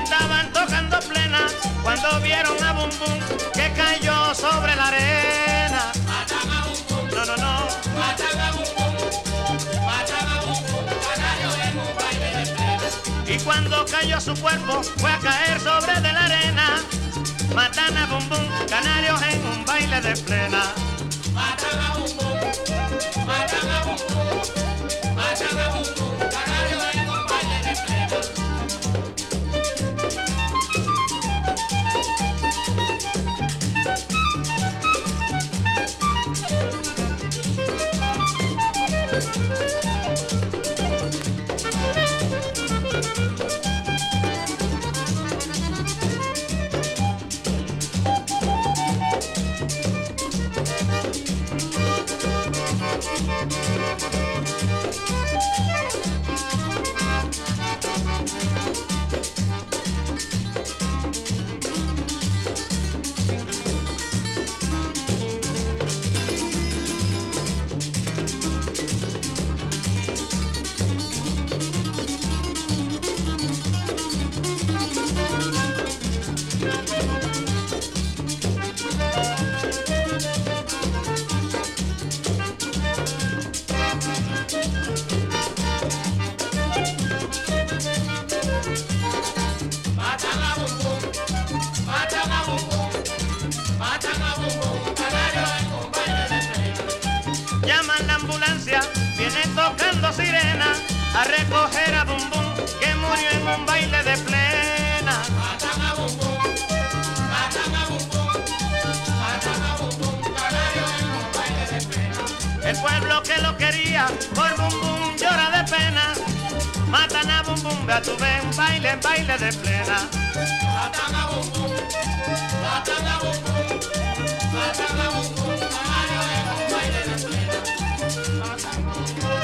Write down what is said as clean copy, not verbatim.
estaban tocando plena cuando vieron a Bum Bum que cayó sobre la arena. Matan a Bum Bum. No, no, no. Matan a Bum Bum. Matan a Bum Bum. Canario en un baile de plena. Y cuando cayó su cuerpo fue a caer sobre de la arena. Matan a Bum Bum, canarios en un baile de plena. Matan a Bum Bum. Matan a Bum Bum. Matan a Bum Bum. Canario en un baile de plena. Matan a Bum Bum. Matan a Bum Bum. Matan a Bum Bum. Canario en un baile de plena. Llaman la ambulancia, viene tocando sirena a recoger a Bum Bum que murió en un baile de plena. Matan a Bum Bum. Matan a Bum Bum. Matan a Bum Bum. Canario en un baile de plena. El pueblo que lo quería por Bum Bum llora de pena. Matan a Bum Bum, ve a tu ver un baile, baile de plena. Matan a Bum Bum. Matan a Bum Bum. Matan a Bum Bum. Canario en un baile de plena. Matan a Bum Bum.